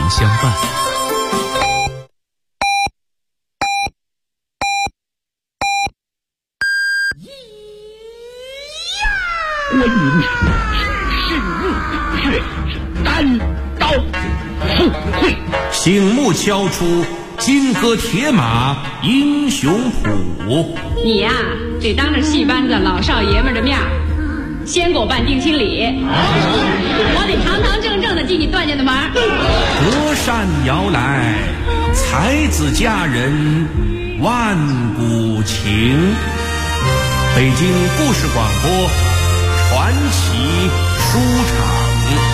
相伴。 观音是日却是单刀赴会， 醒目敲出金戈铁马英雄谱。 你呀，得当着戏班子老少爷们的面先给我办定亲礼，我得堂堂正正的进你段家的门。 隔山遥来，才子佳人万古情。北京故事广播传奇书场。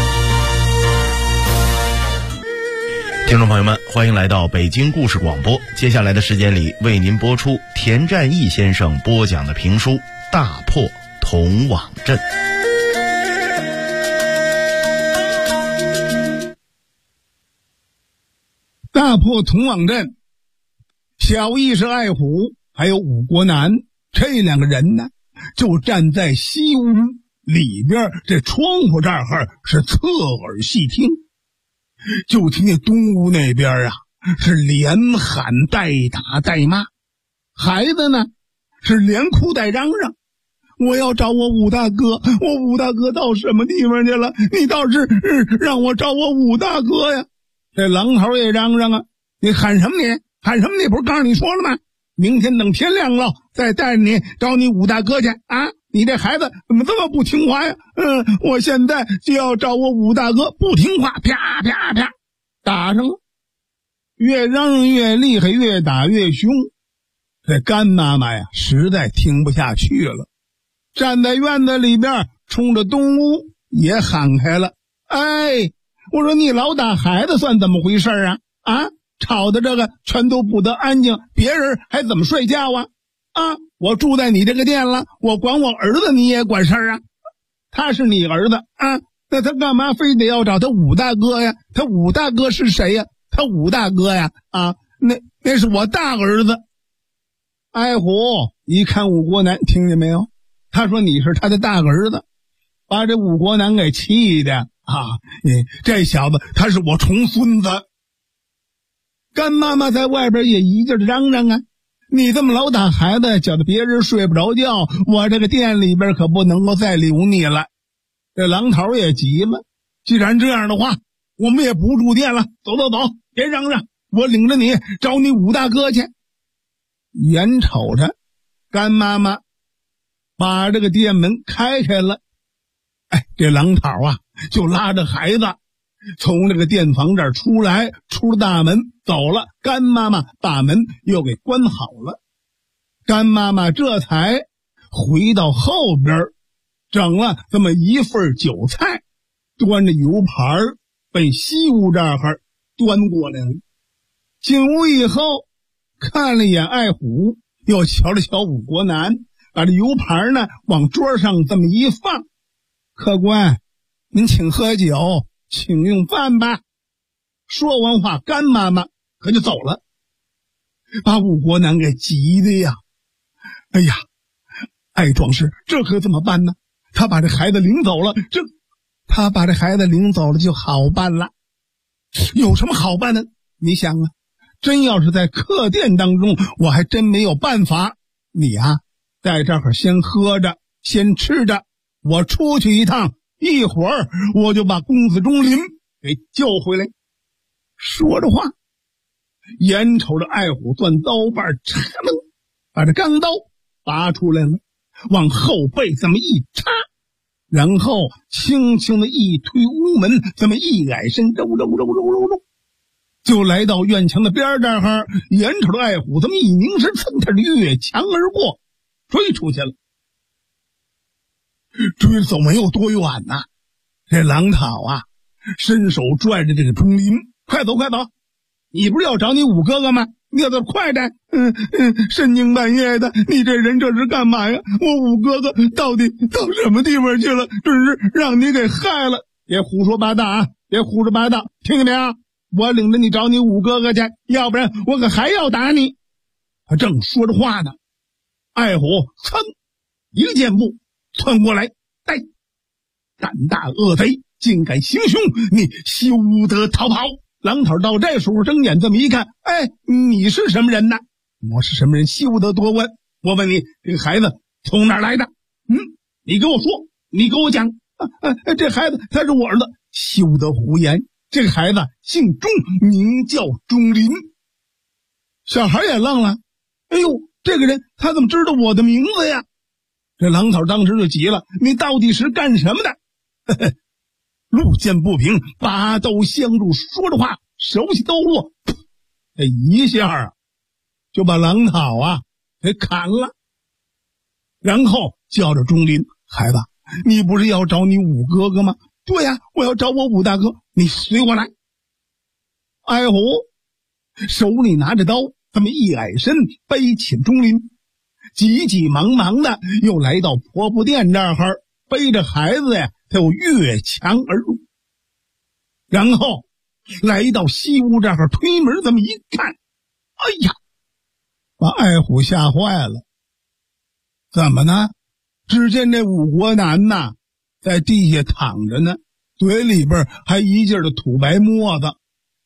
听众朋友们，欢迎来到北京故事广播。接下来的时间里，为您播出田占义先生播讲的评书《大破铜网阵》。 大破铜网阵，小义是爱虎，还有武国南，这两个人呢，就站在西屋里边，这窗户这儿是侧耳细听，就听见东屋那边啊是连喊带打带骂，孩子呢是连哭带嚷嚷，我要找我武大哥，我武大哥到什么地方去了？你倒是让我找我武大哥呀！这狼头也嚷嚷啊，你喊什么你？喊什么你？不是刚才你说了吗？明天等天亮了再带着你找你武大哥去啊！你这孩子怎么这么不听话呀？我现在就要找我武大哥，不听话，啪啪啪打上了，越嚷嚷越厉害，越打越凶。这干妈妈呀实在听不下去了，站在院子里边冲着东屋也喊开了，哎，我说你老打孩子算怎么回事啊？啊，吵的这个全都不得安静，别人还怎么睡觉啊？啊，我住在你这个店了，我管我儿子你也管事儿啊？他是你儿子啊，那他干嘛非得要找他武大哥呀？他武大哥是谁呀？他武大哥呀？啊，那是我大儿子。爱虎一看武国南，听见没有？他说你是他的大儿子，把这武国南给气的啊！这小子他是我重孙子。干妈妈在外边也一劲嚷嚷啊，你这么老打孩子，搅得别人睡不着觉，我这个店里边可不能够再留你了。这狼头也急了，既然这样的话，我们也不住店了，走走走，别嚷嚷，我领着你找你武大哥去。眼瞅着干妈妈把这个店门开了，哎，这狼头啊就拉着孩子从这个店房这儿出来，出了大门走了，干妈妈把门又给关好了。干妈妈这才回到后边，整了这么一份酒菜，端着油盘奔西屋这儿端过来了。进屋以后看了一眼爱虎，又瞧了瞧武国南，把这油盘呢往桌上这么一放，客官您请喝酒，请用饭吧。说完话，干妈妈可就走了，把武国南给急的呀！哎呀，爱壮士，这可怎么办呢？他把这孩子领走了，他把这孩子领走了就好办了。有什么好办的？你想啊，真要是在客店当中，我还真没有办法。你啊，在这儿先喝着，先吃着，我出去一趟，一会儿我就把公子钟林给叫回来。说着话，眼瞅着爱虎攥刀把嚓楞把这钢刀拔出来了，往后背这么一插，然后轻轻的一推屋门，这么一矮身，揉，就来到院墙的边这儿，眼瞅着爱虎这么一凝视，蹭他越墙而过，追出去了。追走没有多远呐，这狼讨啊伸手拽着这个钟林，快走快走，你不是要找你武哥哥吗？你要走快点。深更半夜的，你这人这是干嘛呀？我武哥哥到底到什么地方去了？真是让你给害了。别胡说八道啊，别胡说八道，听见没有？我领着你找你武哥哥去，要不然我可还要打你。他正说着话呢，爱虎噌一个箭步窜过来，胆大恶贼，竟敢行凶，你休得逃跑！ 狼头到这时候睁眼这么一看，哎，你是什么人呢？我是什么人，休得多问。我问你，这个孩子从哪儿来的？你跟我说，你跟我讲。这孩子他是我儿子。休得胡言，这个孩子姓钟，名叫钟林。小孩也愣了，哎呦，这个人他怎么知道我的名字呀？这狼头当时就急了，你到底是干什么的？路见不平，拔刀相助，说着话手起刀落，这一下就把狼讨给砍了。然后叫着钟林，孩子，你不是要找你五哥哥吗？对呀，我要找我五大哥，你随我来。爱虎手里拿着刀，这么一矮身，背起钟林，急急忙忙的又来到婆婆店这儿，背着孩子呀，他又越墙而入。然后来到西屋这儿，推门这么一看，哎呀，把爱虎吓坏了。怎么呢？只见这五国男在地下躺着呢，嘴里边还一劲儿的吐白沫子。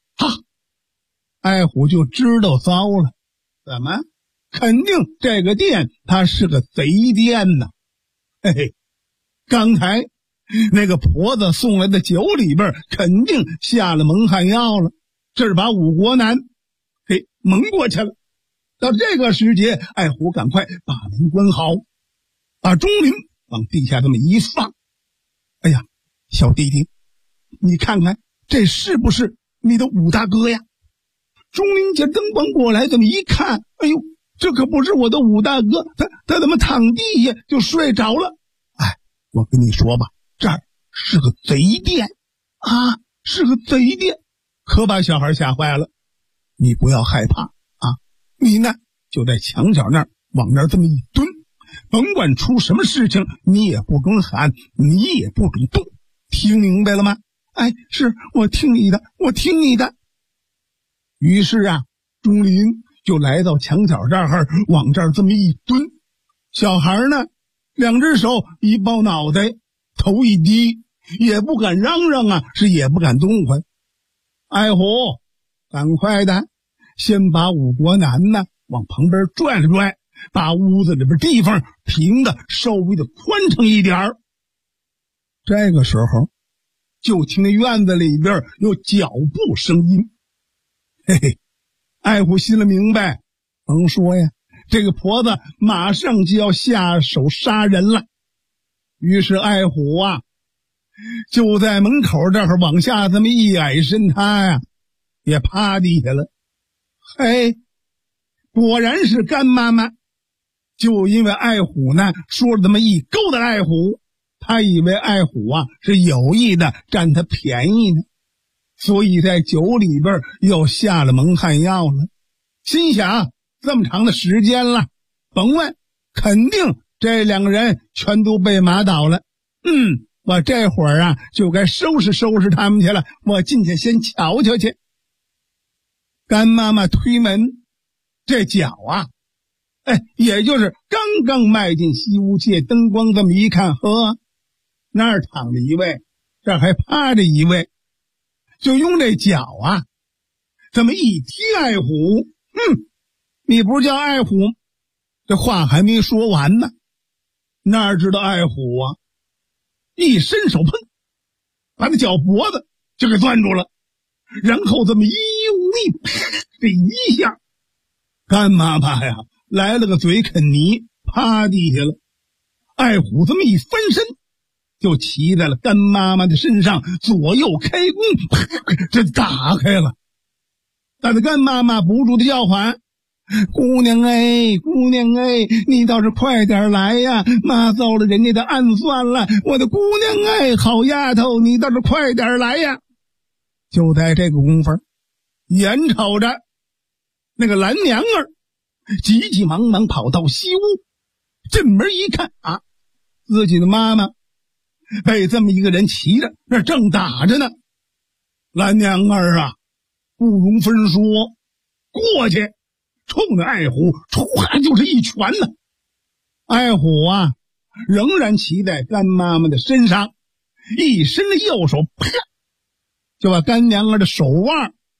爱虎就知道糟了。怎么？肯定这个店它是个贼店呢。嘿嘿，刚才那个婆子送来的酒里边肯定下了蒙汗药了，这是把五国男给蒙过去了。到这个时节，爱虎赶快把门关好，把钟林往地下这么一放。哎呀，小弟弟，你看看这是不是你的五大哥呀？钟林见灯光过来，这么一看，哎呦，这可不是我的五大哥，他怎么躺地下就睡着了？哎，我跟你说吧，这儿是个贼店是个贼店，可把小孩吓坏了。你不要害怕你呢就在墙角那儿往那儿这么一蹲，甭管出什么事情，你也不准喊，你也不准动，听明白了吗？哎，是，我听你的，我听你的。于是钟林就来到墙角这儿，往这儿这么一蹲。小孩呢，两只手一抱脑袋，头一低，也不敢嚷嚷是也不敢动唤。爱虎，赶快的，先把五国男往旁边拽了拽，把屋子里边地方平的稍微的宽敞一点儿。这个时候，就听那院子里边有脚步声音。嘿嘿，爱虎心里明白，甭说呀，这个婆子马上就要下手杀人了。于是爱虎就在门口这儿往下这么一矮身，他也趴地下了。嘿，果然是干妈妈。就因为爱虎呢说了这么一勾搭爱虎，他以为爱虎是有意的占他便宜呢，所以在酒里边又下了蒙汗药了。心想这么长的时间了，甭问，肯定这两个人全都被麻倒了。我这会儿就该收拾收拾他们去了，我进去先瞧瞧去。干妈妈推门，这脚也就是刚刚迈进西屋，借灯光这么一看，那儿躺着一位，这儿还趴着一位，就用这脚这么一踢爱虎。你不是叫爱虎？这话还没说完呢，哪知道爱虎一伸手，砰，把那脚脖子就给攥住了，然后这么一用力，这一下，干妈妈来了个嘴啃泥，趴地下了。爱虎这么一翻身，就骑在了干妈妈的身上，左右开弓，这打开了。但是干妈妈不住的叫唤，姑娘姑娘你倒是快点来呀，妈遭了人家的暗算了，我的姑娘好丫头，你倒是快点来呀。就在这个功夫，眼瞅着那个蓝娘儿急急忙忙跑到西屋，进门一看自己的妈妈被这么一个人骑着，那正打着呢。蓝娘儿不容分说，过去冲着爱虎唰就是一拳呢。爱虎仍然骑在干妈妈的身上，一伸的右手，啪就把干娘儿的手腕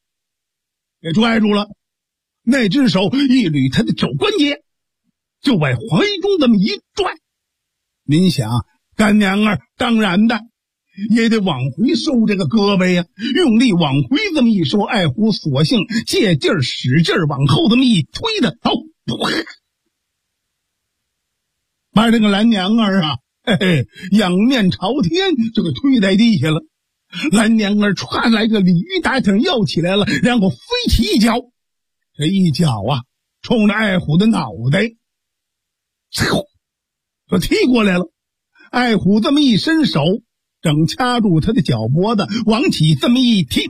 给拽住了，那只手一捋他的肘关节，就往怀中这么一拽。您想，干娘儿当然的也得往回收这个胳膊呀，用力往回这么一收，爱虎索性借劲儿使劲儿往后这么一推的，好，把这个蓝娘儿啊，仰面朝天就给推在地下了。蓝娘儿歘来个鲤鱼打挺要起来了，然后飞起一脚，这一脚啊冲着爱虎的脑袋就踢过来了。爱虎这么一伸手，正掐住他的脚脖子，往起这么一踢，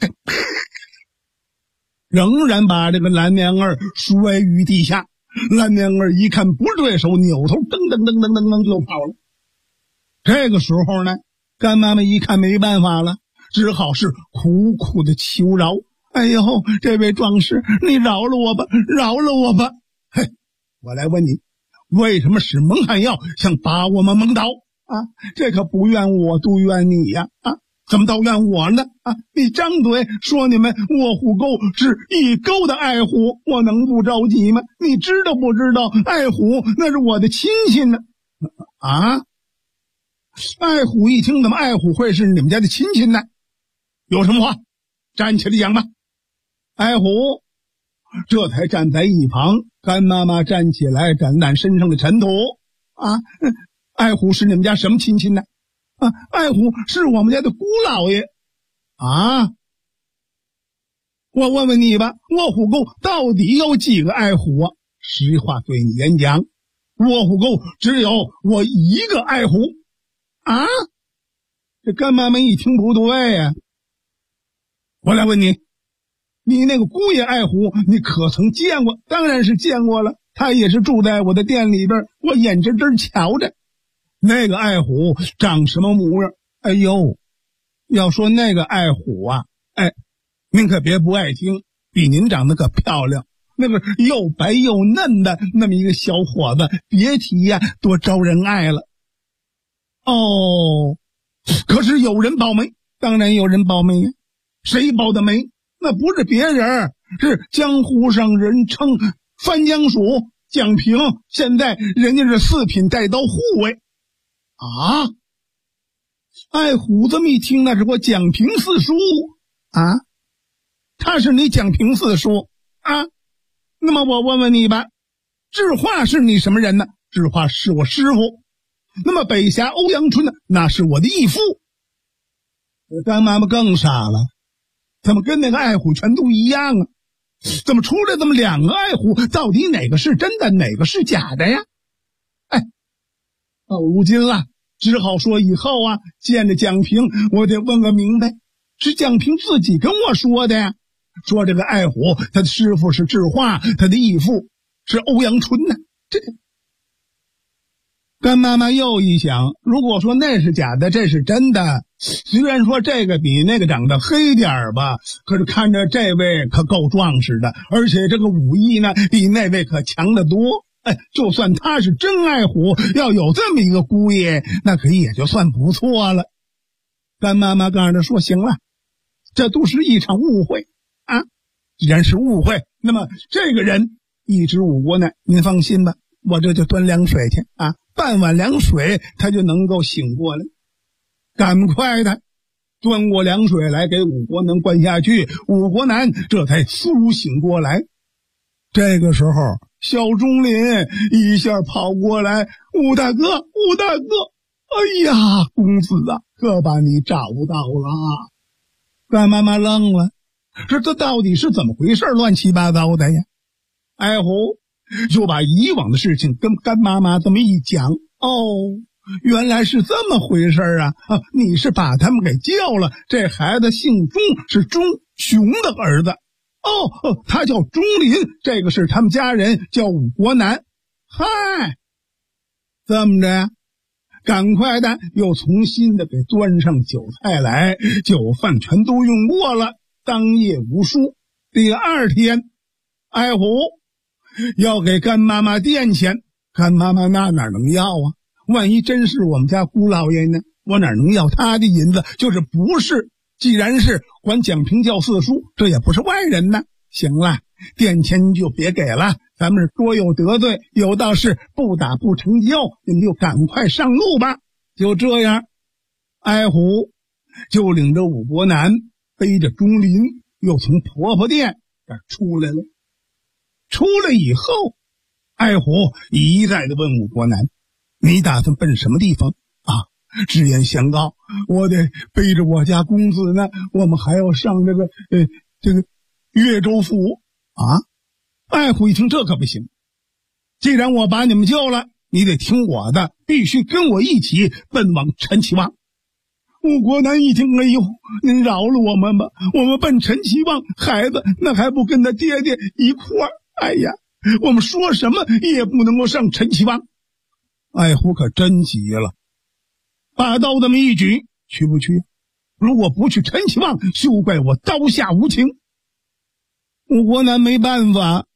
仍然把这个蓝娘儿摔于地下。蓝娘儿一看不是对手，扭头噔噔噔噔噔噔就跑了。这个时候呢，干妈妈一看没办法了，只好是苦苦的求饶。哎呦，这位壮士，你饶了我吧，饶了我吧。嘿，我来问你，为什么使蒙汗药想把我们蒙倒啊？这可不怨我，都怨你呀！啊，怎么都怨我呢？啊，你张嘴说你们卧虎沟是一沟的爱虎，我能不着急吗？你知道不知道，爱虎那是我的亲戚呢？啊？爱虎一听，怎么爱虎会是你们家的亲戚呢？有什么话站起来讲吧。爱虎这才站在一旁。干妈妈站起来掸掸身上的尘土。啊，爱虎是你们家什么亲戚呢？啊，爱虎是我们家的姑老爷。啊，我问问你吧，卧虎沟到底有几个爱虎啊？实话对你演讲，卧虎沟只有我一个爱虎。啊，这干妈妈一听不对呀。我来问你，你那个姑爷爱虎你可曾见过？当然是见过了，他也是住在我的店里边，我眼睁睁瞧着。那个爱虎长什么模样？哎呦，要说那个爱虎啊，您可别不爱听，比您长得可漂亮，那个又白又嫩的那么一个小伙子，别提呀，多招人爱了。哦，可是有人保媒，当然有人保媒呀。谁保的媒？那不是别人，是江湖上人称翻江鼠蒋平，现在人家是4品带刀护卫。啊，爱虎这么一听，那是我蒋平四叔啊，他是你蒋平四叔啊。那么我问问你吧，智化是你什么人呢？智化是我师傅。那么北峡欧阳春呢？那是我的义父。干妈妈更傻了，怎么跟那个爱虎全都一样啊？怎么出来这么2个爱虎？到底哪个是真的，哪个是假的呀？到如今了，只好说以后啊，见着蒋平，我得问个明白，是蒋平自己跟我说的呀。说这个爱虎，他的师傅是智化，他的义父是欧阳春呢。这个干妈妈又一想，如果说那是假的，这是真的。虽然说这个比那个长得黑点吧，可是看着这位可够壮实的，而且这个武艺呢，比那位可强得多。就算他是真爱虎，要有这么一个姑爷，那可也就算不错了。干妈妈告诉他说，行了，这都是一场误会啊。既然是误会，那么这个人一直武国呢，您放心吧，我这就端凉水去啊，半碗凉水他就能够醒过来。赶快的端过凉水来给武国男灌下去，武国男这才苏醒过来。这个时候小钟林一下跑过来，武大哥，武大哥，哎呀，公子啊，可把你找到了。干妈妈愣了，这到底是怎么回事？乱七八糟的呀。爱虎就把以往的事情跟干妈妈这么一讲。哦，原来是这么回事啊！你是把他们给叫了，这孩子姓钟，是钟雄的儿子。他叫钟林，这个是他们家人，叫武国男。嗨，这么着，赶快的又重新的给端上酒菜来，酒饭全都用过了。当夜无书，第2天，爱虎要给干妈妈垫钱，干妈妈那哪能要啊？万一真是我们家姑老爷呢？我哪能要他的银子？就是不是，既然是管蒋平叫四叔，这也不是外人呢。 行了，店钱就别给了，咱们多有得罪，有道是不打不成交，你们就赶快上路吧。就这样，艾虎就领着武国男背着钟林又从婆婆店这儿出来了。出来以后，艾虎一再的问武国男，你打算奔什么地方啊？直言相告，我得背着我家公子呢，我们还要上这个岳州府啊。艾虎一听，这可不行，既然我把你们救了，你得听我的，必须跟我一起奔往陈其望。武国男一听，哎呦，您饶了我们吧，我们奔陈其望，孩子那还不跟他爹爹一块儿？哎呀，我们说什么也不能够上陈其望。艾虎可真急了，把刀这么一举，去不去？如果不去陈其望，休怪我刀下无情。武国男没办法，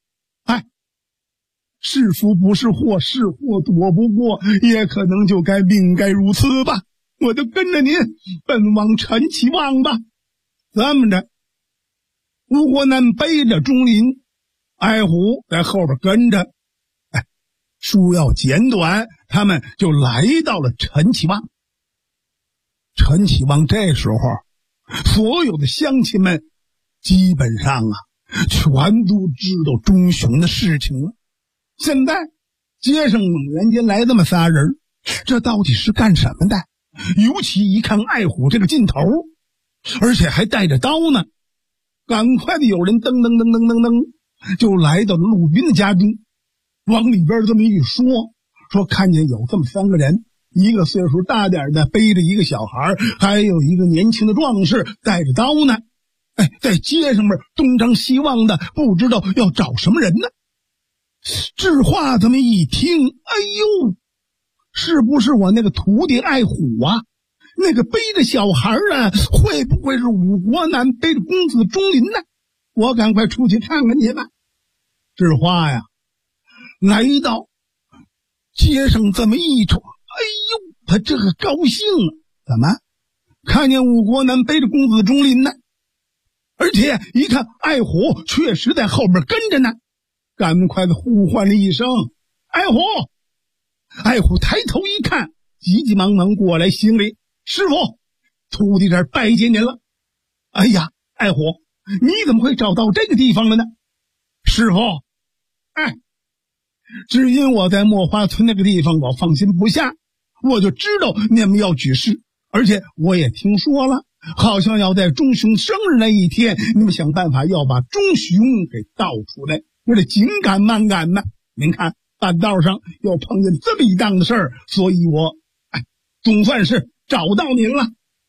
是福不是祸，是祸躲不过，也可能就命该如此吧。我就跟着您奔往陈其望吧。这么着，吴国男背着钟林，艾虎在后边跟着。书要简短，他们就来到了陈其望。陈其望这时候，所有的乡亲们基本上全都知道钟雄的事情了。现在街上猛然间来这么仨人，这到底是干什么的？尤其一看艾虎这个劲头，而且还带着刀呢，赶快的有人噔噔噔噔噔噔就来到了陆斌的家中，往里边这么一说看见有这么三个人，一个岁数大点的背着一个小孩，还有一个年轻的壮士带着刀呢。在街上面东张西望的，不知道要找什么人呢。智化这么一听，哎呦，是不是我那个徒弟艾虎啊？那个背着小孩啊，会不会是武国男背着公子钟林呢？我赶快出去看看去吧。智化呀，来到街上这么一瞅，哎呦，他这个高兴啊！怎么看见武国男背着公子钟林呢？而且一看艾虎确实在后边跟着呢，赶快的呼唤了一声艾虎。艾虎抬头一看，急急忙忙过来行礼，师傅，徒弟这儿拜见您了。哎呀，艾虎，你怎么会找到这个地方了呢？师傅，只因我在墨花村那个地方我放心不下，我就知道你们要举事，而且我也听说了，好像要在钟雄生日那一天，你们想办法要把钟雄给盗出来。我这紧赶慢赶呢，您看半道上又碰见这么一档的事儿，所以我总算是找到您了。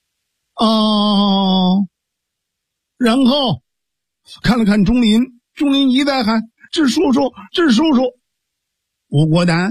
然后看了看钟林，钟林一再喊智叔叔，智叔叔。吴国男，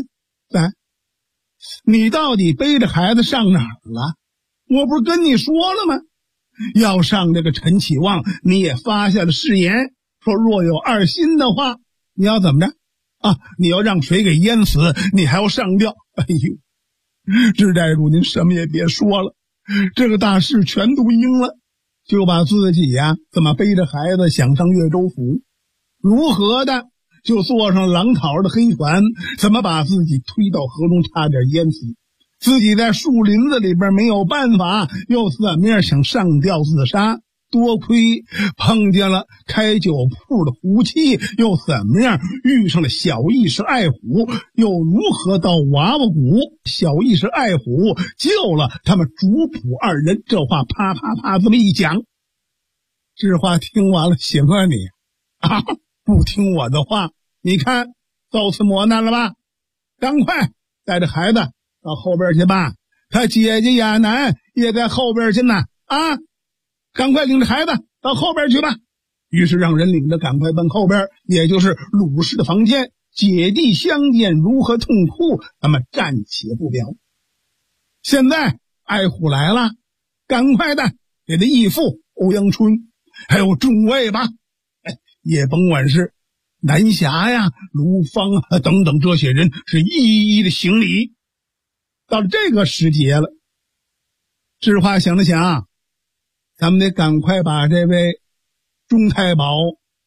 你到底背着孩子上哪儿了？我不是跟你说了吗？要上这个陈启望，你也发下了誓言，说若有二心的话，你要怎么着你要让水给淹死，你还要上吊。哎呦，智寨主您什么也别说了，这个大事全都应了，就把自己怎么背着孩子想上岳州府，如何的就坐上狼桃的黑船，怎么把自己推到河中差点淹死，自己在树林子里边没有办法，又怎么样想上吊自杀，多亏碰见了开酒铺的胡妻，又怎么样遇上了小义士艾虎，又如何到娃娃谷，小义士艾虎救了他们主仆二人。这话啪啪啪这么一讲，这话听完了，行啊你不听我的话，你看遭此磨难了吧？赶快带着孩子到后边去吧，他姐姐亚楠也在后边去呢赶快领着孩子到后边去吧。于是让人领着赶快奔后边，也就是鲁氏的房间。姐弟相见如何痛哭，他们暂且不表。现在艾虎来了，赶快的给他义父欧阳春还有众位吧，也甭管是南侠卢芳等等这些人，是一一的行礼。到了这个时节了，智化想了想，咱们得赶快把这位钟太保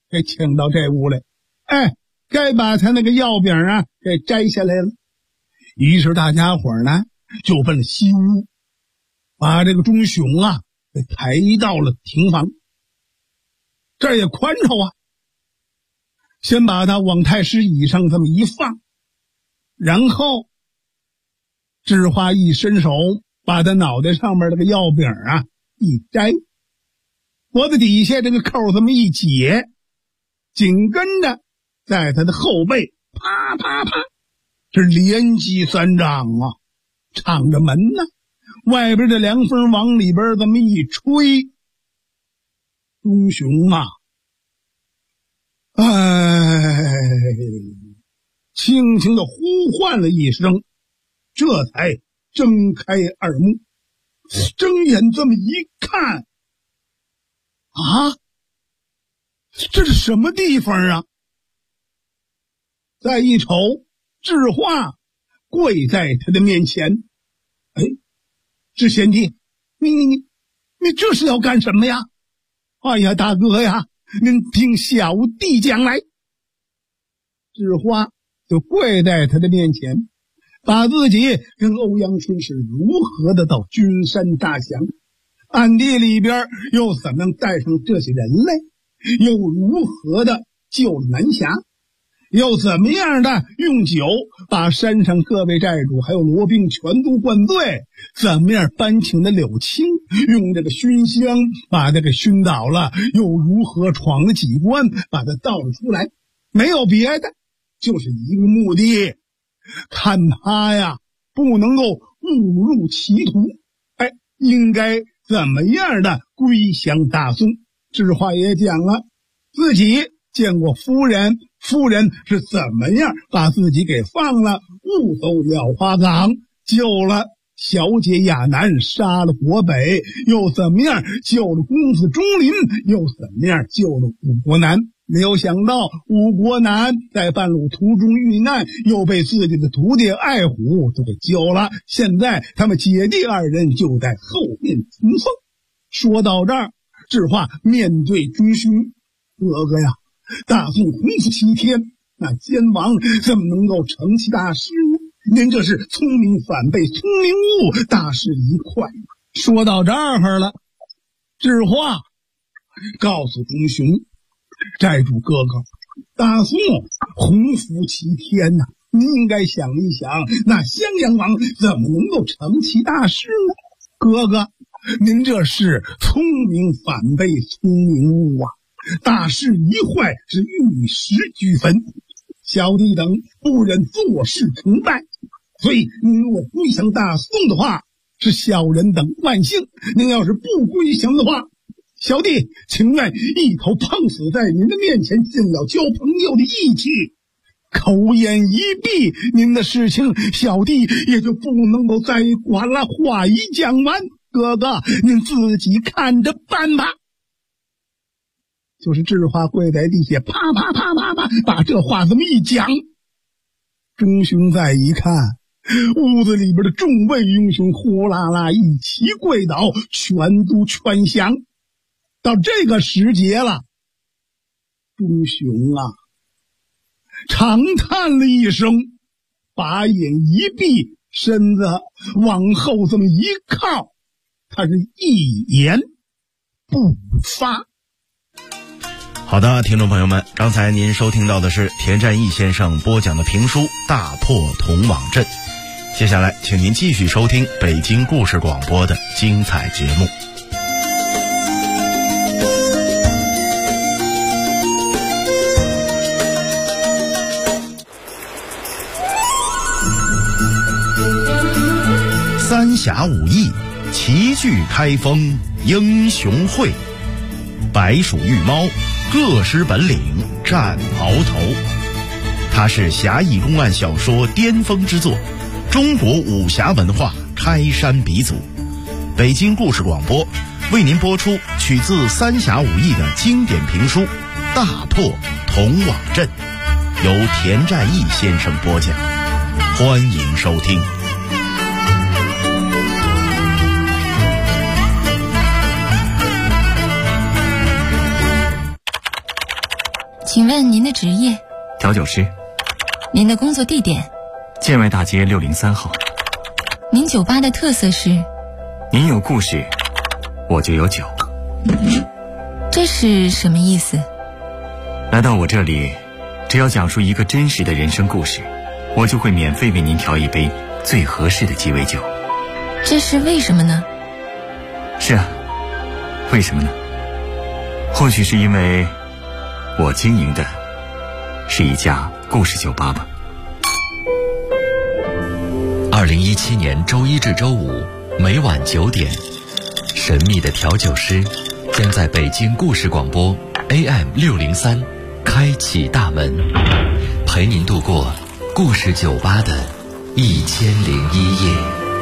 给请到这屋来，该把他那个药饼啊给摘下来了。于是大家伙呢就奔了西屋，把这个钟雄啊给抬到了庭房。这儿也宽敞啊，先把他往太师椅上这么一放，然后智化一伸手把他脑袋上面这个药饼啊一摘，脖子底下这个扣这么一解，紧跟着在他的后背啪啪啪是连击3掌啊，敞着门呢，外边的凉风往里边这么一吹，钟雄啊，轻轻的呼唤了一声，这才睁开耳目，睁眼这么一看，这是什么地方啊？再一瞅，智化跪在他的面前。智贤弟，你这是要干什么呀？哎呀，大哥呀，您听小弟讲来。智化就跪在他的面前，把自己跟欧阳春是如何的到君山大降，暗地里边又怎么样带上这些人来，又如何的救了南侠，又怎么样的用酒把山上各位寨主还有罗兵全都灌醉，怎么样搬请的柳青用这个熏香把他给熏倒了，又如何闯了几关把他倒了出来，没有别的，就是一个目的，看他呀不能够误入歧途，应该怎么样的归降大宋。智化也讲了自己见过夫人是怎么样把自己给放了，误走了花岗，救了小姐亚楠，杀了国北，又怎么样救了公子钟林，又怎么样救了武国南。没有想到武国南在半路途中遇难，又被自己的徒弟爱虎就给救了，现在他们姐弟二人就在后面重逢。说到这儿，智化面对钟雄，哥哥呀，大宋洪福7天，那奸王怎么能够成其大事呢？您这是聪明反被聪明误，大事一块。说到这儿了，智化告诉钟雄，寨主哥哥，大宋洪福7天呐，您应该想一想，那襄阳王怎么能够成其大事呢？哥哥，您这是聪明反被聪明误啊，大事一坏是玉石俱焚，小弟等不忍坐视成败，所以您若归降大宋的话，是小人等万幸；您要是不归降的话，小弟情愿一头碰死在您的面前，尽了交朋友的义气。口眼一闭，您的事情小弟也就不能够再管了。话一讲完，哥哥您自己看着办吧。就是智化跪在地下，啪啪啪啪啪把这话这么一讲。钟雄再一看，屋子里边的众位英雄呼啦啦一齐跪倒，全都劝降。到这个时节了，钟雄啊长叹了一声，把眼一闭，身子往后这么一靠，他是一言不发。 好的，听众朋友们，刚才您收听到的是田占义先生播讲的评书《大破铜网阵》，接下来请您继续收听北京故事广播的精彩节目。三峡武艺，齐聚开封英雄会，白鼠玉猫，各施本领战鳌头。它是侠义公案小说巅峰之作，中国武侠文化开山鼻祖。北京故事广播为您播出取自三峡武艺的经典评书《大破铜网阵》，由田占义先生播讲，欢迎收听。 请问您的职业？ 调酒师。 您的工作地点？ 建外大街603号。 您酒吧的特色是？ 您有故事，我就有酒。 这是什么意思？ 来到我这里，只要讲述一个真实的人生故事，我就会免费为您调一杯最合适的鸡尾酒。 这是为什么呢？ 是啊，为什么呢？或许是因为我经营的是一家故事酒吧吧。 2017年周一至周五每晚9点，神秘的调酒师将在北京故事广播 AM603开启大门，陪您度过故事酒吧的1001夜。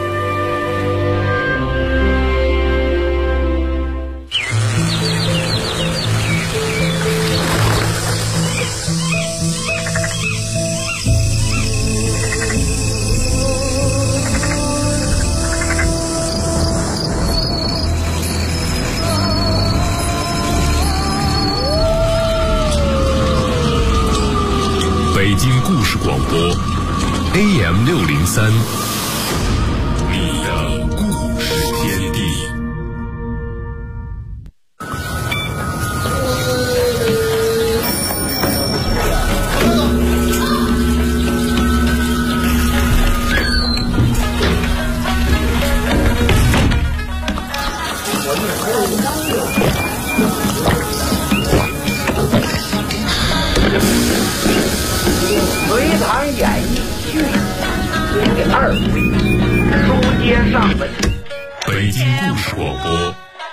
北京故事广播 AM603，你的故事天地。 隋唐演义续第2回，书接上文。 北京故事广播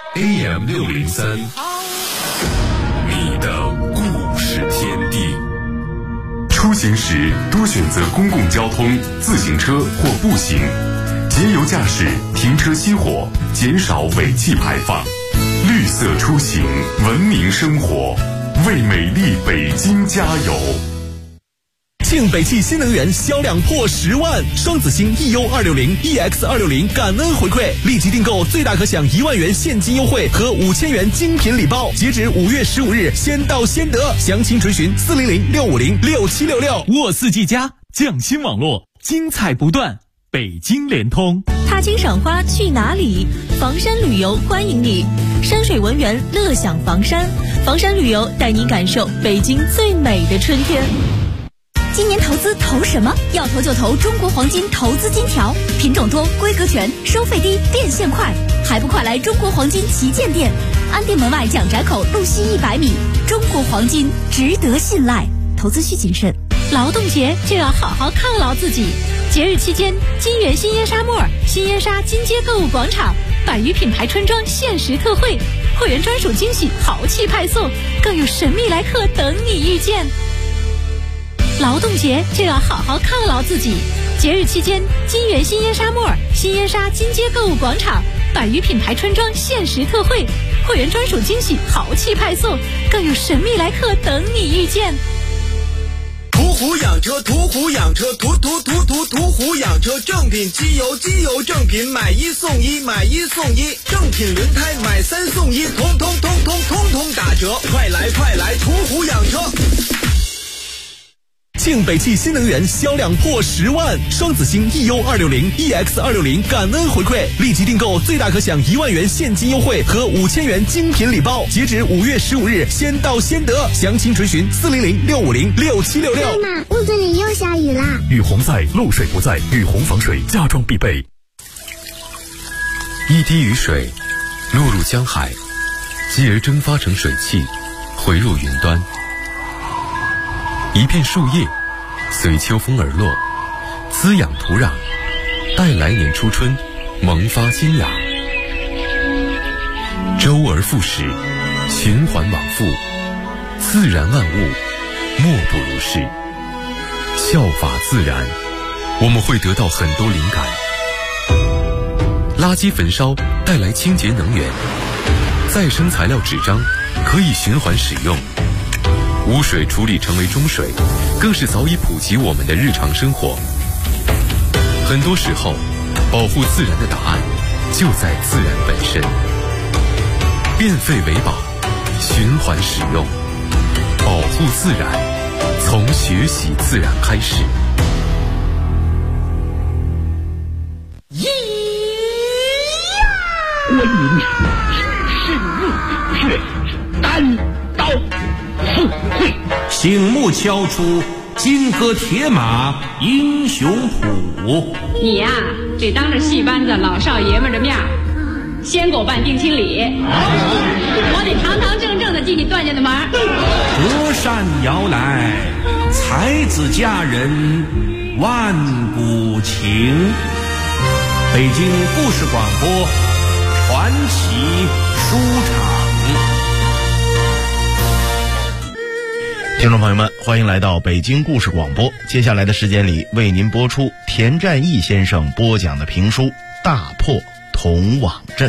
AM603，你的故事天地。出行时多选择公共交通、自行车或步行，节油驾驶，停车熄火，减少尾气排放。绿色出行，文明生活，为美丽北京加油。 庆北汽新能源销量破10万，双子星 EU260、EX260 感恩回馈，立即订购最大可享1万元现金优惠和5000元精品礼包，截止5月15日，先到先得。详情垂询400-650-6766。 沃四 G 加匠心网络，精彩不断。北京联通， 踏青赏花去哪里？房山旅游欢迎你，山水文园乐享房山，房山旅游带你感受北京最美的春天。 今年投资投什么？要投就投中国黄金投资金条，品种多，规格全，收费低，变现快，还不快来中国黄金旗舰店，安定门外蒋宅口路西100米。中国黄金值得信赖，投资需谨慎。 劳动节就要好好犒劳自己，节日期间，金源新烟沙漠、新烟沙金街购物广场100余品牌春装限时特惠，会员专属惊喜豪气派送，更有神秘来客等你遇见。劳动节就要好好犒劳自己，节日期间，金源新烟沙漠、新烟沙金街购物广场100余品牌春装限时特惠，会员专属惊喜豪气派送，更有神秘来客等你遇见。 途虎养车，途虎养车，途虎养车，正品机油，机油正品，买1送1，买1送1，正品轮胎买3送1，通通打折，快来途虎养车。 庆北汽新能源销量破10万，双子星 EU260、EX260 感恩回馈，立即订购最大可享1万元现金优惠和5000元精品礼包，截止5月15日，先到先得。详情垂询400-650-6766。 妈妈，屋子里又下雨啦！ 雨洪在，漏水不在，雨洪防水家装必备。 一滴雨水落入江海，继而蒸发成水汽，回入云端。一片树叶随秋风而落，滋养土壤，待来年初春萌发新芽。周而复始，循环往复，自然万物莫不如是。效法自然，我们会得到很多灵感。垃圾焚烧带来清洁能源，再生材料纸张可以循环使用，污水处理成为中水，更是早已普及我们的日常生活。很多时候，保护自然的答案就在自然本身。变废为宝，循环使用， 保护自然，从学习自然开始。 观音是日月单刀赴会， 醒目敲出金戈铁马英雄谱。 你呀，得当着戏班子老少爷们的面先给我办定亲礼，我得堂堂正正的进你段家的门。 隔山摇来，才子佳人万古情。北京故事广播传奇书场。 听众朋友们，欢迎来到北京故事广播。接下来的时间里，为您播出田占义先生播讲的评书《大破铜网阵》。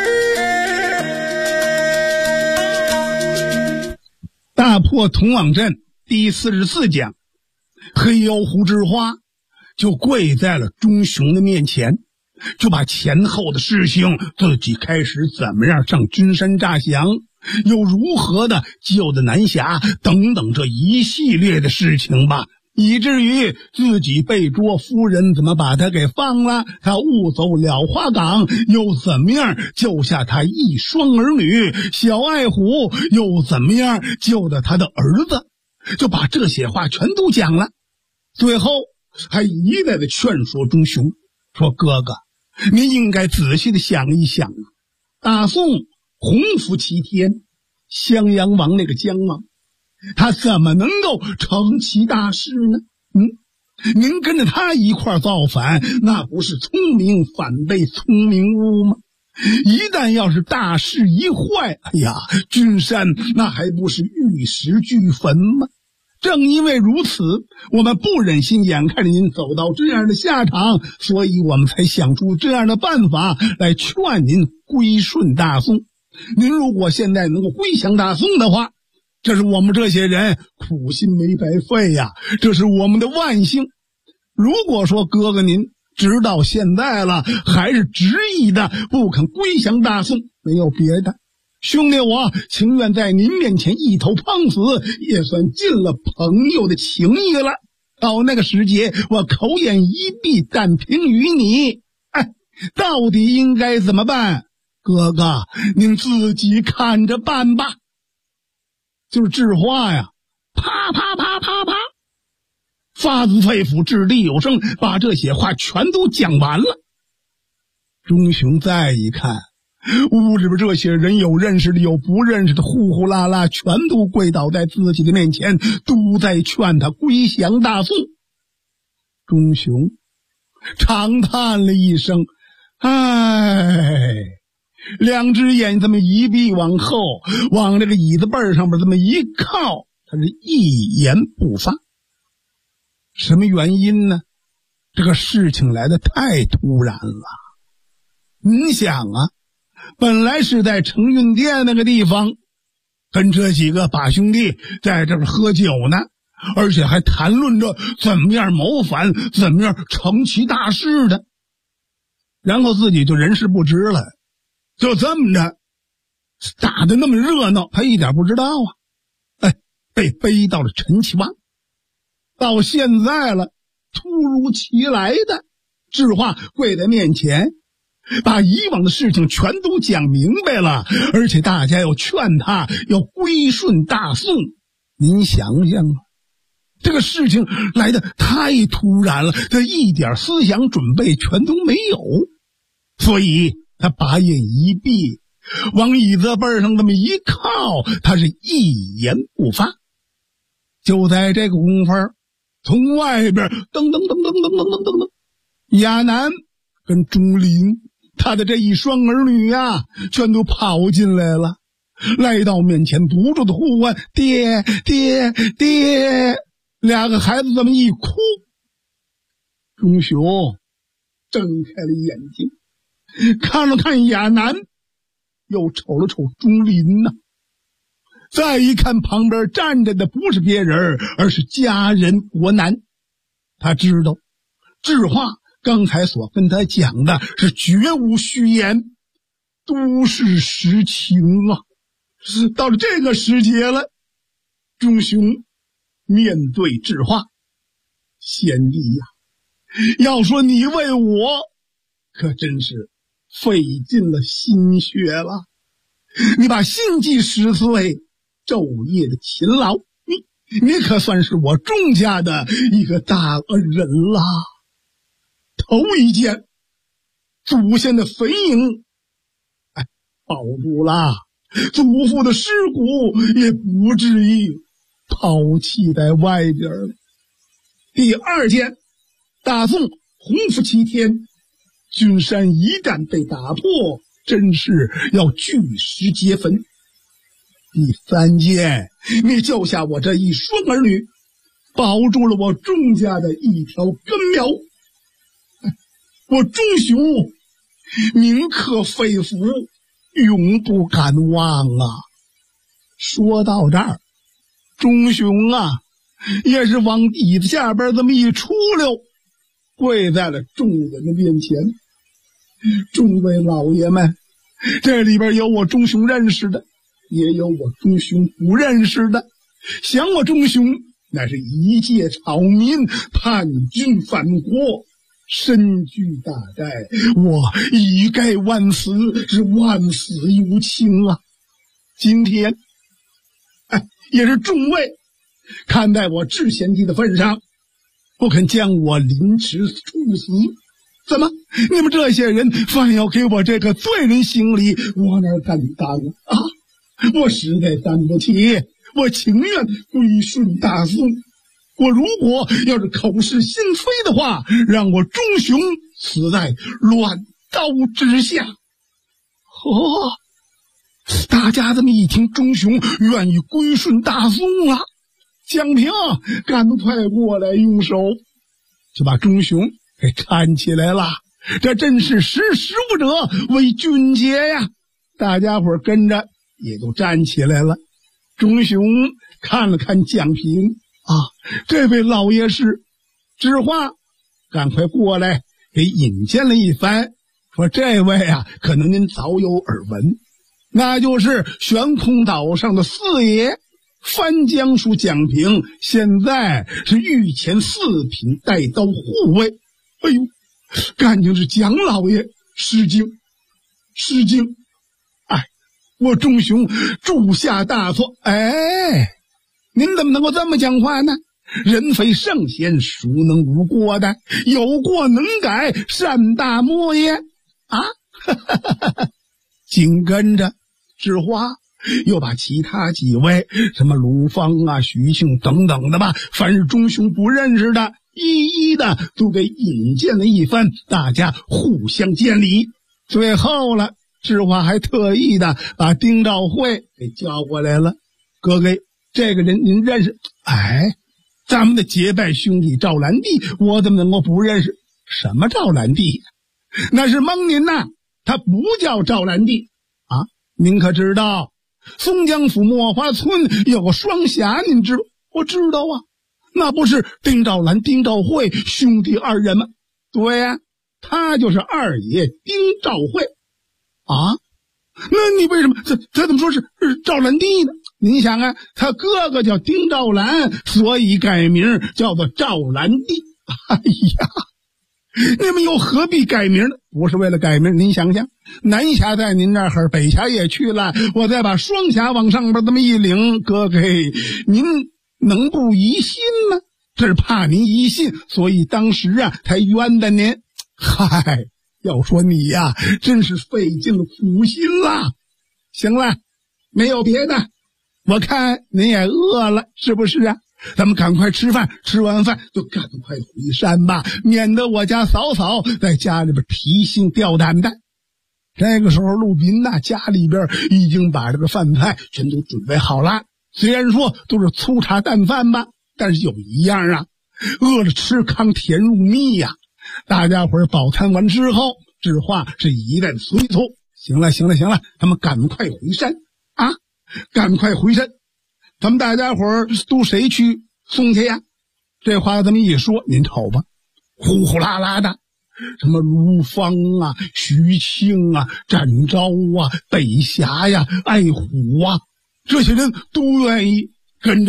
大破铜网阵第44讲，黑妖狐之花就跪在了钟雄的面前，就把前后的事情，自己开始怎么样上君山诈降，又如何的救的南侠等等这一系列的事情吧，以至于自己被捉，夫人怎么把他给放了，他误走了花港，又怎么样救下他一双儿女，小爱虎又怎么样救的他的儿子，就把这些话全都讲了。最后还一再的劝说钟雄，说哥哥，你应该仔细的想一想啊，大宋洪福齐天，襄阳王那个姜王，他怎么能够成其大事呢？您跟着他一块造反，那不是聪明反被聪明误吗？一旦要是大事一坏，哎呀，君山那还不是玉石俱焚吗？正因为如此，我们不忍心眼看着您走到这样的下场，所以我们才想出这样的办法来劝您归顺大宋。您如果现在能够归降大宋的话，这是我们这些人苦心没白费呀，这是我们的万幸。如果说哥哥您直到现在了还是执意的不肯归降大宋，没有别的，兄弟我情愿在您面前一头碰死，也算尽了朋友的情谊了。到那个时节，我口眼一闭，但凭于你，到底应该怎么办？哥哥您自己看着办吧。就是智化呀，啪啪啪啪啪，发自肺腑，掷地有声，把这些话全都讲完了。钟雄再一看，屋里边这些人有认识的有不认识的，呼呼啦啦全都跪倒在自己的面前，都在劝他归降大宋。钟雄长叹了一声，两只眼这么一闭，往后往这个椅子背上面这么一靠，他是一言不发。什么原因呢？这个事情来得太突然了。你想啊，本来是在承运殿那个地方跟这几个把兄弟在这儿喝酒呢，而且还谈论着怎么样谋反，怎么样成其大事的，然后自己就人事不知了，就这么着打得那么热闹，他一点不知道啊。被背到了陈其望，到现在了，突如其来的智化跪在面前，把以往的事情全都讲明白了，而且大家要劝他要归顺大宋。您想想啊，这个事情来得太突然了，他一点思想准备全都没有，所以他把眼一闭，往椅子背上这么一靠，他是一言不发。就在这个功夫，从外边噔噔噔噔噔噔噔噔噔，亚楠跟钟林他的这一双儿女呀，全都跑进来了，来到面前不住的呼唤爹爹爹。两个孩子这么一哭，钟雄睁开了眼睛，看了看亚楠，又瞅了瞅钟林呐，再一看旁边站着的不是别人，而是家人国男。他知道智化刚才所跟他讲的是绝无虚言，都是实情啊。到了这个时节了， 忠雄面对智化，贤弟呀，要说你为我，可真是费尽了心血了。你把心计10岁，昼夜的勤劳，你可算是我钟家的一个大恩人啦。头一件，祖先的坟茔，保住了，祖父的尸骨也不至于抛弃在外边了。第二件，大宋洪福7天，君山一旦被打破，真是要巨石皆焚。第三件，你救下我这一双儿女，保住了我钟家的一条根苗。我钟雄铭刻肺腑，永不敢忘啊。说到这儿，钟雄啊也是往底子下边这么一出溜，跪在了众人的面前。众位老爷们，这里边有我钟雄认识的，也有我钟雄不认识的。想我钟雄那是一介草民，叛军反国，身居大寨，我一概万死，是万死无情啊。今天也是众位看在我智贤弟的份上，不肯将我凌迟处死。怎么你们这些人反要给我这个罪人行礼，我哪敢当啊？我实在担不起，我情愿归顺大宋。我如果要是口是心非的话，让我钟雄死在乱刀之下。大家这么一听，钟雄愿意归顺大宋啊，蒋平赶快过来用手就把钟雄给搀起来了。这真是识时务者为俊杰呀！大家伙跟着也都站起来了。钟雄看了看蒋平这位老爷是知话，赶快过来给引荐了一番，说这位可能您早有耳闻，那就是悬空岛上的四爷番江叔蒋平，现在是御前4品带刀护卫。哎呦，感情是蒋老爷失敬。我钟雄铸下大错。您怎么能够这么讲话呢？人非圣贤，孰能无过的？有过能改，善大莫也紧跟着知话又把其他几位什么鲁芳徐庆等等的吧，凡是钟雄不认识的，一一的都给引荐了一番，大家互相见礼。最后了，知话还特意的把丁兆会给叫过来了。各位，这个人您认识？咱们的结拜兄弟赵兰弟，我怎么能够不认识？什么赵兰弟？那是蒙您呐，他不叫赵兰弟您可知道松江府墨花村有个双侠，您知道？我知道那不是丁兆兰、丁兆会兄弟二人吗？对呀，他就是二爷丁兆会那你为什么他怎么说是赵兰弟呢？您想他哥哥叫丁兆兰，所以改名叫做赵兰弟。你们又何必改名呢？不是为了改名，您想想，南峡在您这儿，北峡也去了，我再把双峡往上边这么一领，哥哥您能不疑心吗？这是怕您疑心，所以当时才冤的您。要说你真是费尽了苦心了。行了，没有别的，我看您也饿了，是不是咱们赶快吃饭，吃完饭就赶快回山吧，免得我家嫂嫂在家里边提心吊胆的。这个时候陆斌家里边已经把这个饭菜全都准备好了，虽然说都是粗茶淡饭吧，但是有一样饿了吃糠甜入蜜大家伙饱餐完之后，知话是一再的催促，行了，咱们赶快回山赶快回山。咱们大家伙都谁去送去这话这么一说，您瞅吧，呼呼啦啦的，什么卢芳徐庆展昭北峡爱虎这些人都愿意跟着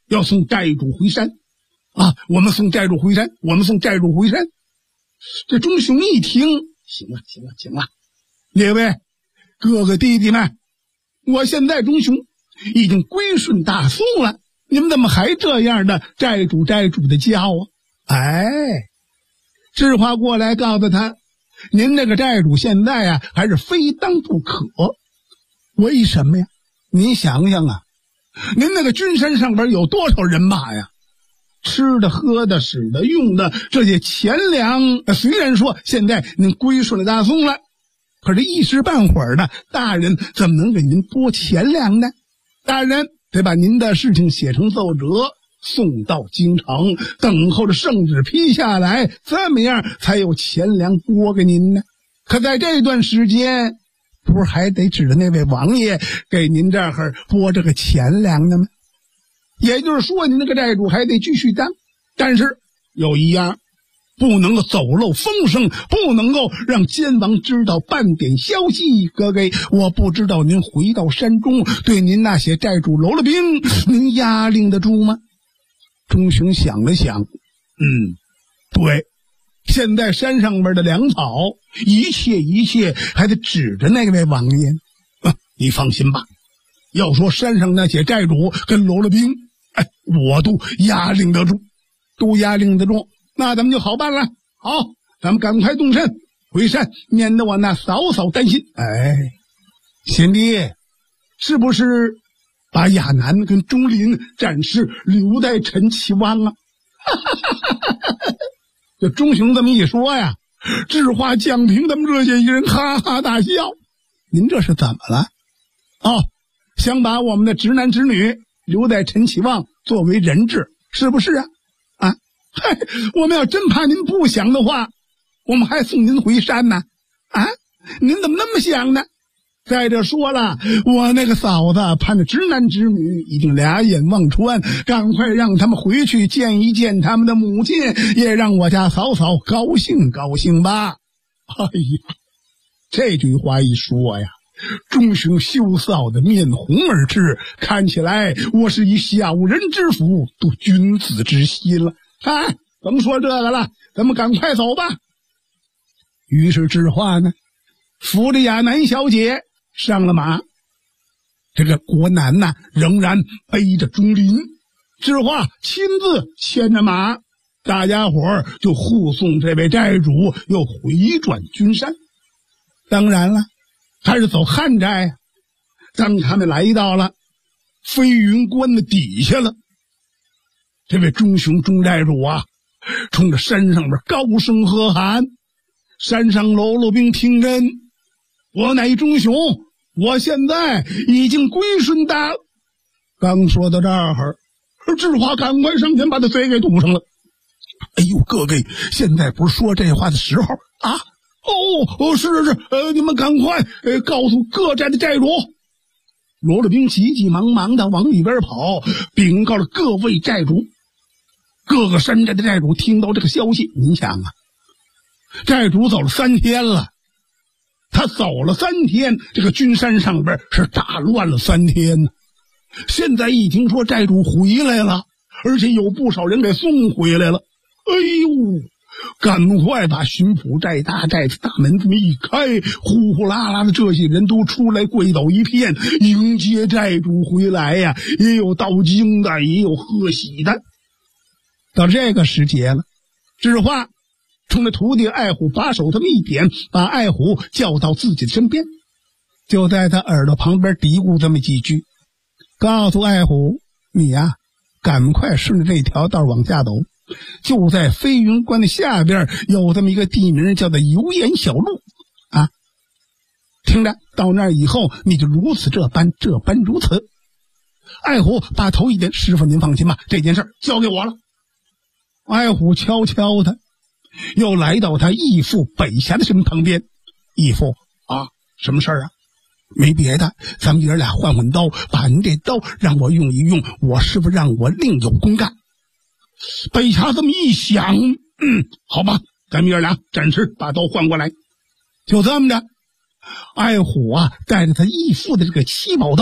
要送债主回山啊！我们送债主回山，我们送债主回山。这钟雄一听，行了，列位哥哥弟弟们，我现在钟雄已经归顺大宋了，你们怎么还这样的债主的叫啊？哎，智化过来告诉他，您那个债主现在啊还是非当不可。为什么呀？您想想啊，您那个君山上边有多少人马呀？吃的喝的使的用的这些钱粮，虽然说现在您归顺了大宋了，可是一时半会儿的，大人怎么能给您拨钱粮呢？大人得把您的事情写成奏折，送到京城，等候着圣旨批下来，这么样才有钱粮拨给您呢。可在这段时间，不是还得指着那位王爷给您这儿拨这个钱粮呢吗？也就是说，您那个债主还得继续当，但是有一样，不能够走漏风声，不能够让监王知道半点消息。哥哥，我不知道您回到山中，对您那些债主搂了兵，您压令得住吗？钟雄想了想，对，现在山上边的粮草，一切还得指着那位王爷。你放心吧，要说山上那些债主跟搂了兵，我都压令得住，那咱们就好办了。好，咱们赶快动身回山，免得我那嫂嫂担心。贤弟，是不是把亚南跟钟林暂时留在陈启望啊？这钟雄这么一说呀，智化、蒋平他们这些人哈哈大笑。您这是怎么了？想把我们的直男直女留在陈启望作为人质，是不是啊？我们要真怕您不想的话，我们还送您回山呢。您怎么那么想呢？再者说了，我那个嫂子盼着直男直女已经俩眼望穿，赶快让他们回去见一见他们的母亲，也让我家嫂嫂高兴高兴吧。这句话一说呀，钟雄羞臊的面红耳赤，看起来我是以小人之福度君子之心了。甭说这个了，咱们赶快走吧。于是智化呢，扶着亚南小姐上了马，这个国男呢仍然背着钟林，智化亲自牵着马，大家伙儿就护送这位债主又回转君山。当然了，还是走汉寨啊。当他们来到了飞云关的底下了，这位钟雄钟债主啊，冲着山上边高声喝喊：山上喽啰兵听真，我乃钟雄，我现在已经归顺大。刚说到这儿，智化赶快上前把他嘴给堵上了。哥哥，现在不是说这话的时候啊！是，你们赶快告诉各寨的寨主。罗了兵急急忙忙的往里边跑，禀告了各位寨主。各个山寨的寨主听到这个消息，您想啊，债主走了3天了，他走了3天，这个君山上边是大乱了3天呢。现在一听说债主回来了，而且有不少人给送回来了，赶快把巡抚寨大寨子大门这么一开，呼呼啦啦的这些人都出来跪倒一片，迎接债主回来呀。也有道经的，也有贺喜的。到这个时节了，智化冲着徒弟爱虎把手这么一点，把爱虎叫到自己的身边，就在他耳朵旁边嘀咕这么几句，告诉爱虎，你呀，赶快顺着这条道往下走，就在飞云关的下边有这么一个地名叫做油盐小路啊，听着，到那儿以后你就如此这般如此。爱虎把头一点，师傅您放心吧，这件事交给我了。爱虎悄悄的又来到他义父北侠的身旁边。义父啊，什么事儿啊？没别的，咱们爷俩换换刀，把您这刀让我用一用，我师傅让我另有公干。北侠这么一想，好吧，咱们爷俩暂时把刀换过来。就这么着，爱虎啊带着他义父的这个7宝刀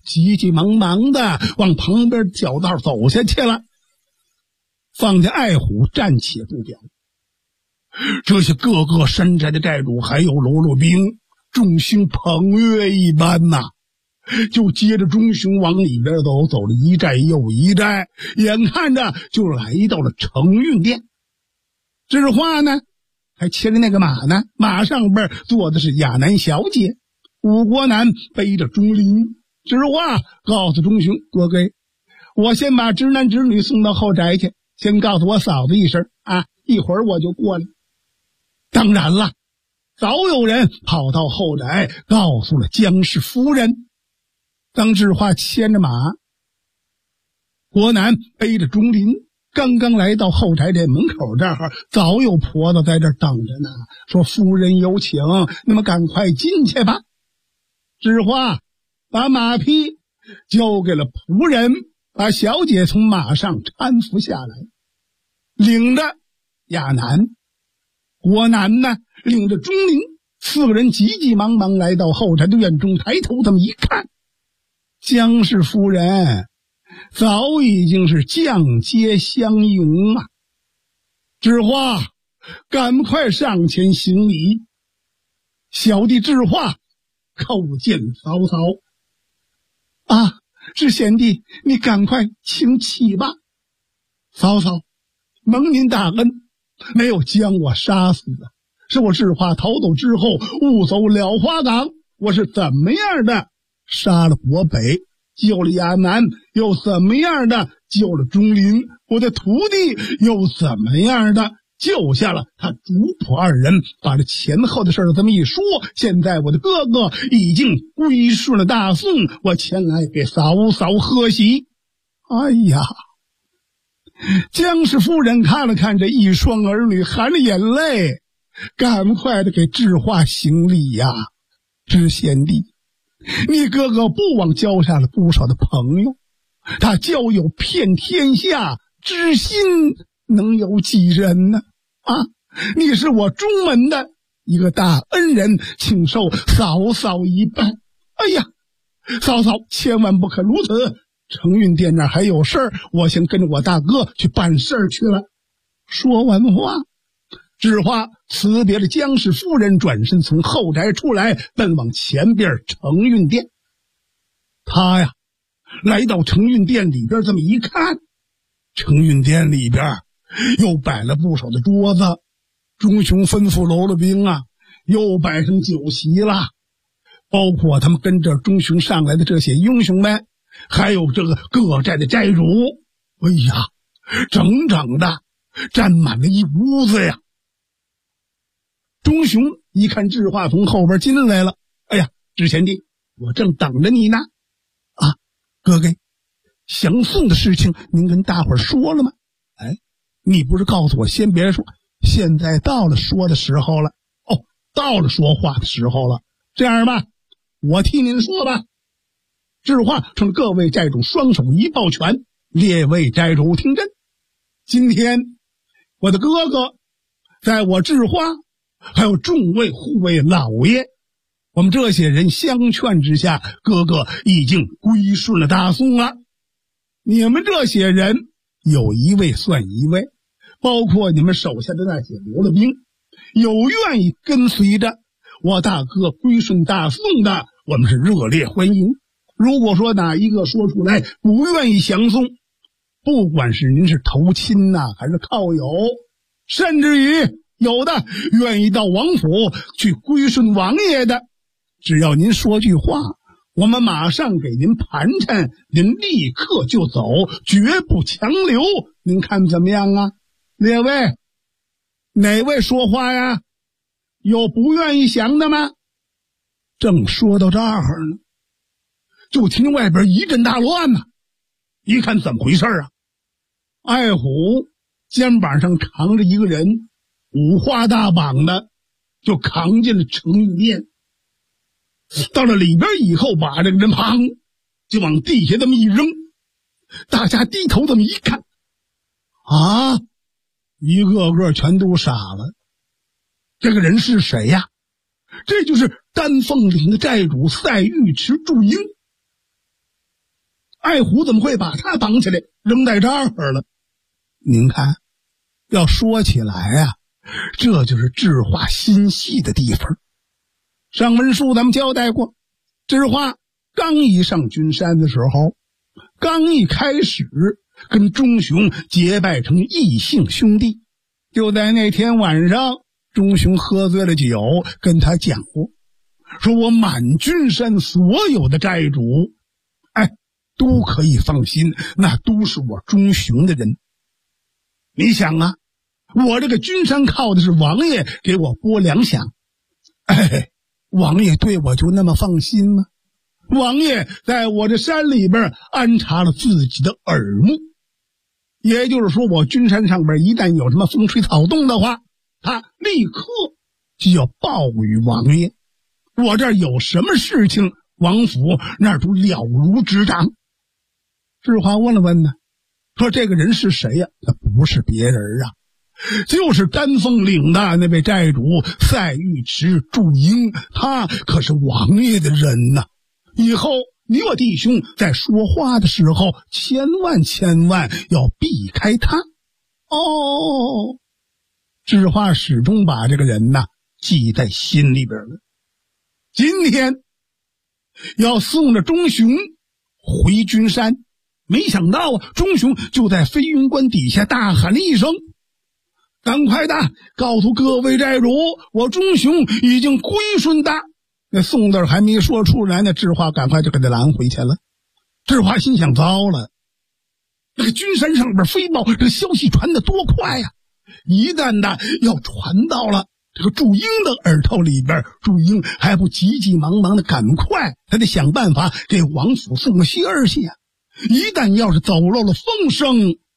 急急忙忙的往旁边小道走下去了。放下爱虎，暂且不表。这些各个山寨的寨主还有喽啰兵，众星捧月一般呐，就接着中雄往里边走，走了一寨又一寨，眼看着就来到了承运殿。智化呢还牵着那个马呢，马上边坐的是亚楠小姐，武国男背着钟灵。智化告诉中雄：哥哥，我先把侄男侄女送到后宅去，先告诉我嫂子一声啊，一会儿我就过来。当然了，早有人跑到后宅告诉了姜氏夫人。当智化牵着马，国男背着钟林，刚刚来到后宅这门口这儿，早有婆子在这儿等着呢，说夫人有请，那么赶快进去吧。智化把马匹交给了仆人，把小姐从马上搀扶下来，领着亚楠，国男呢领着钟灵，四个人急急忙忙来到后宅的院中，抬头这么一看，姜氏夫人早已经是降阶相迎啊！智化，赶快上前行礼。小弟智化叩见嫂嫂。啊，智贤弟，你赶快请起吧。嫂嫂，蒙您大恩，没有将我杀死啊！是我智化逃走之后误走了花岗，我是怎么样的杀了国北，救了亚楠，又怎么样的救了钟林，我的徒弟又怎么样的救下了他主仆二人，把这前后的事儿这么一说，现在我的哥哥已经归顺了大宋，我前来给嫂嫂贺喜。哎呀，姜氏夫人看了看这一双儿女，含着眼泪，赶快的给智化行礼呀。智贤弟，你哥哥不枉交下了不少的朋友，他交友遍天下，知心能有几人呢？啊，你是我中门的一个大恩人，请受嫂嫂一拜。哎呀，嫂嫂千万不可如此，承运殿那儿还有事儿，我先跟着我大哥去办事儿去了。说完话，智化辞别了姜氏夫人，转身从后宅出来，奔往前边承运殿。他呀来到承运殿里边，这么一看，承运殿里边又摆了不少的桌子，钟雄吩咐喽啰兵啊，又摆上酒席了，包括他们跟着钟雄上来的这些英雄们，还有这个各寨的寨主，哎呀，整整的站满了一屋子呀。钟雄一看智化从后边进来了，哎呀，智贤弟，我正等着你呢。啊，哥哥，降宋的事情您跟大伙儿说了吗？哎，你不是告诉我先别说，现在到了说的时候了。哦，到了说话的时候了。这样吧，我替您说吧。智化冲各位寨主双手一抱拳，列位寨主听真，今天我的哥哥在我智化还有众位护卫老爷，我们这些人相劝之下，哥哥已经归顺了大宋了。你们这些人有一位算一位，包括你们手下的那些罗勒兵，有愿意跟随着我大哥归顺大宋的，我们是热烈欢迎。如果说哪一个说出来不愿意降宋，不管是您是投亲呐，还是靠友，甚至于有的愿意到王府去归顺王爷的，只要您说句话，我们马上给您盘缠，您立刻就走，绝不强留。您看怎么样啊？列位，哪位说话呀？有不愿意降的吗？正说到这儿呢，就听外边一阵大乱呐。一看怎么回事啊？爱虎肩膀上扛着一个人，五花大绑的，就扛进了承运殿。到了里边以后，把这个人砰就往地下这么一扔，大家低头这么一看，啊，一个个全都傻了。这个人是谁呀？这就是丹凤岭的寨主赛尉迟祝英。 爱虎怎么会把他绑起来扔在这儿了？您看，要说起来啊，这就是智化心细的地方。上文书咱们交代过，智化刚一上君山的时候，刚一开始跟钟雄结拜成异姓兄弟，就在那天晚上，钟雄喝醉了酒，跟他讲过，说我满君山所有的寨主，都可以放心，那都是我钟雄的人。你想啊，我这个君山靠的是王爷给我拨粮饷，王爷对我就那么放心吗？王爷在我这山里边安插了自己的耳目，也就是说，我君山上边一旦有什么风吹草动的话，他立刻就要报与王爷。我这儿有什么事情，王府那儿都了如指掌。智化问了问呢，说这个人是谁呀？那不是别人啊，就是丹凤岭的那位寨主赛玉池祝英，他可是王爷的人呐。以后你我弟兄在说话的时候，千万要避开他。智化始终把这个人呐记在心里边了。今天要送着钟雄回君山，没想到啊，钟雄就在飞云关底下大喊了一声：赶快的告诉各位寨主，我钟雄已经归顺的。那宋字还没说出来呢，智化赶快就给他拦回去了。智化心想，糟了，这个君山上边飞报，这个消息传得多快呀！一旦的要传到了这个祝英的耳朵里边，祝英还不急急忙忙的赶快，他得想办法给王府送个信儿去呀。一旦要是走漏了风声，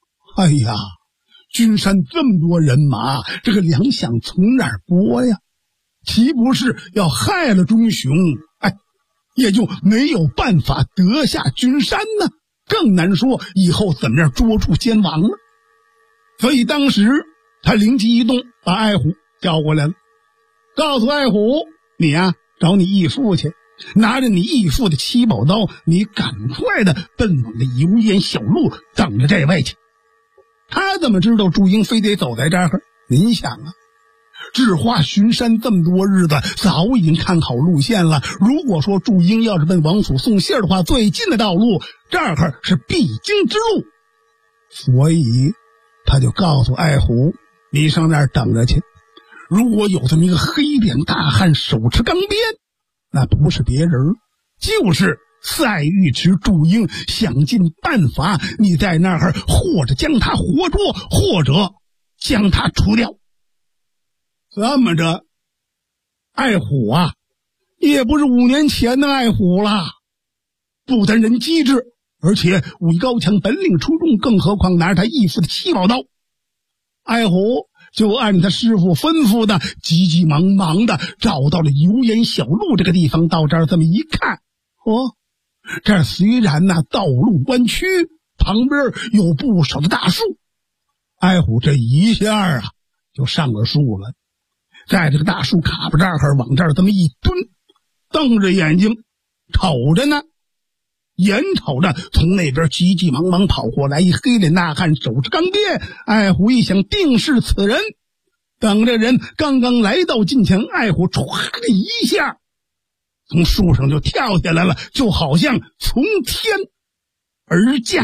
君山这么多人马，这个粮饷从哪儿拨呀？岂不是要害了钟雄？也就没有办法得下君山呢，更难说以后怎么样捉住奸王了。所以当时他灵机一动，把爱虎叫过来了，告诉爱虎，你呀找你义父去，拿着你义父的七宝刀，你赶快的奔往这油烟小路，等着这位去。他怎么知道祝英非得走在这儿？您想啊，智化巡山这么多日子，早已经看好路线了。如果说祝英要是奔王府送信的话，最近的道路这儿是必经之路，所以他就告诉爱虎，你上那儿等着去。如果有这么一个黑脸大汉手持钢鞭，那不是别人，就是赛玉池祝英，想尽办法你在那儿或者将他活捉，或者将他除掉。这么着，爱虎啊也不是5年前的爱虎了，不但人机智，而且武艺高强，本领出众，更何况拿着他义父的七宝刀。爱虎就按他师傅吩咐的，急急忙忙的找到了油烟小路这个地方。到这儿这么一看，这儿虽然道路弯曲，旁边有不少的大树，爱虎这一下就上了树了，在这个大树卡巴这儿往这儿这么一蹲，瞪着眼睛瞅着呢，眼瞅着从那边急急忙忙跑过来一黑脸大汉，手持钢鞭。爱虎一想，定是此人。等这人刚刚来到近前，爱虎唰的一下从树上就跳下来了，就好像从天而降。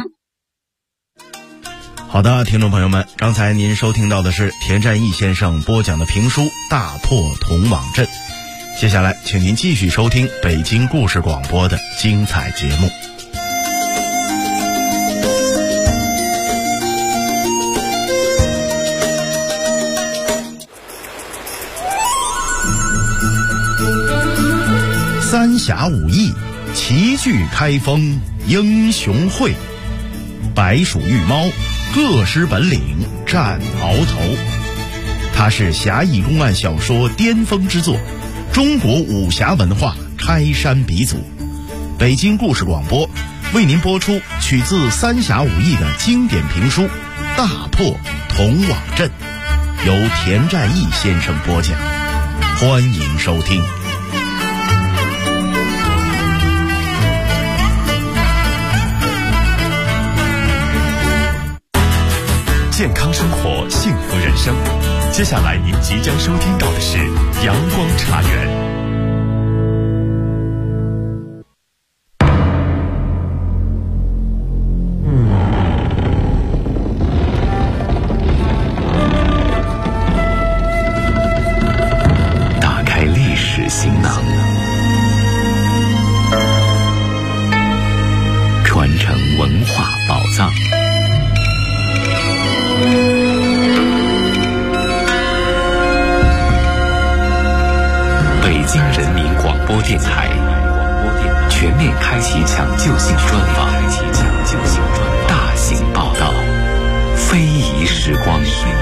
好的，听众朋友们，刚才您收听到的是田占义先生播讲的评书《大破铜网阵》。接下来请您继续收听北京故事广播的精彩节目。三峡武艺，齐聚开封英雄会，白鼠玉猫，各施本领战鳌头。它是侠义公案小说巅峰之作，中国武侠文化开山鼻祖。北京故事广播为您播出取自三峡武艺的经典评书《大破铜网阵》，由田占义先生播讲，欢迎收听。 健康生活，幸福人生。接下来您即将收听到的是阳光茶园。 打开历史行囊，传承文化宝藏。北京人民广播电台全面开启抢救性专访，大型报道，非遗时光。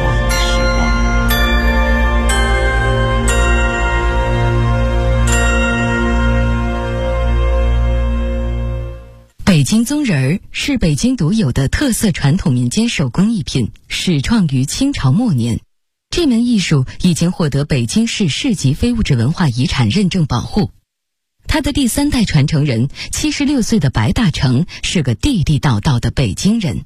北京宗人儿是北京独有的特色传统民间手工艺品，始创于清朝末年。这门艺术已经获得北京市市级非物质文化遗产认证保护。他的第3代传承人76岁的白大成是个地地道道的北京人。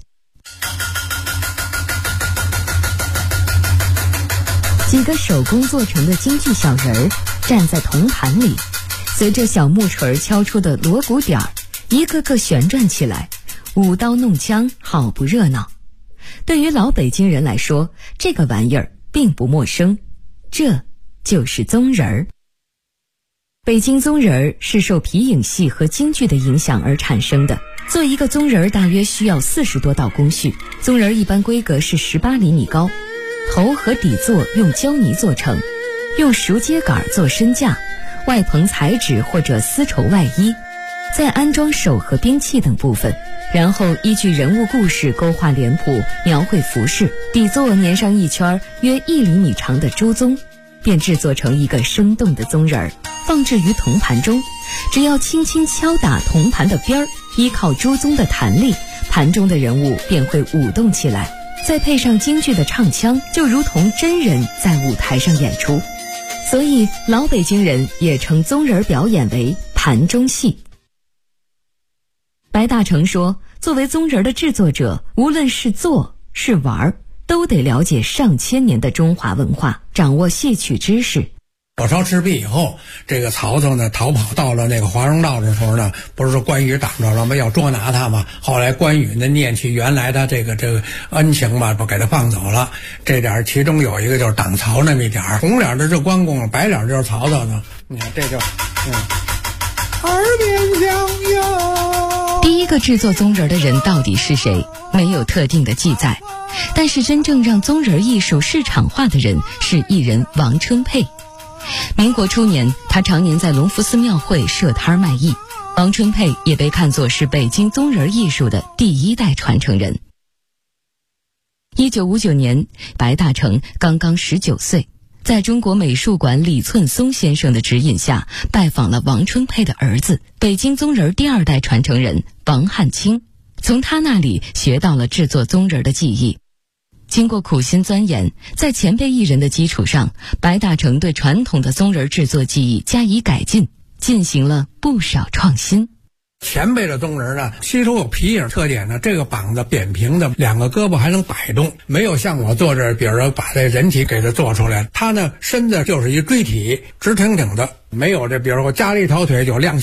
几个手工做成的京剧小人儿站在铜盘里，随着小木锤敲出的锣鼓点儿，一个个旋转起来，舞刀弄枪，好不热闹。对于老北京人来说，这个玩意儿并不陌生，这就是宗人儿。北京宗人儿是受皮影戏和京剧的影响而产生的。做一个宗人儿大约需要40多道工序，宗人儿一般规格是18厘米高，头和底座用胶泥做成，用熟秸秆做身架，外棚彩纸或者丝绸外衣，再安装手和兵器等部分，然后依据人物故事勾画脸谱，描绘服饰，底座粘上一圈约1厘米长的猪鬃，便制作成一个生动的宗人儿，放置于铜盘中。只要轻轻敲打铜盘的边儿，依靠猪鬃的弹力，盘中的人物便会舞动起来，再配上京剧的唱腔，就如同真人在舞台上演出。所以老北京人也称宗人表演为盘中戏。白大成说，作为宗人的制作者，无论是做是玩，都得了解上千年的中华文化，掌握戏曲知识。 火烧赤壁以后，这个曹操呢逃跑到了那个华容道的时候呢，不是说关羽挡着了吗？要捉拿他嘛。后来关羽呢念起原来的这个恩情吧，不给他放走了。这点其中有一个就是挡曹那么一点，红脸的是关公，白脸就是曹操呢。你看这就耳边响哟。 第一个制作宗人的人到底是谁？没有特定的记载。但是真正让宗人艺术市场化的人是艺人王春佩。民国初年，他常年在隆福寺庙会设摊卖艺。王春佩也被看作是北京宗人艺术的第1代传承人。1959年，白大成刚刚19岁，在中国美术馆李寸松先生的指引下，拜访了王春佩的儿子，北京宗人第2代传承人王汉卿，从他那里学到了制作宗人的技艺。经过苦心钻研，在前辈艺人的基础上，白大成对传统的宗人制作技艺加以改进，进行了不少创新。 前辈的宗人呢，吸收有皮影特点呢，这个膀子扁平的，2个胳膊还能摆动，没有像我做这，比如说把这人体给它做出来，他呢身子就是一锥体，直挺挺的，没有这，比如说加了一条腿就亮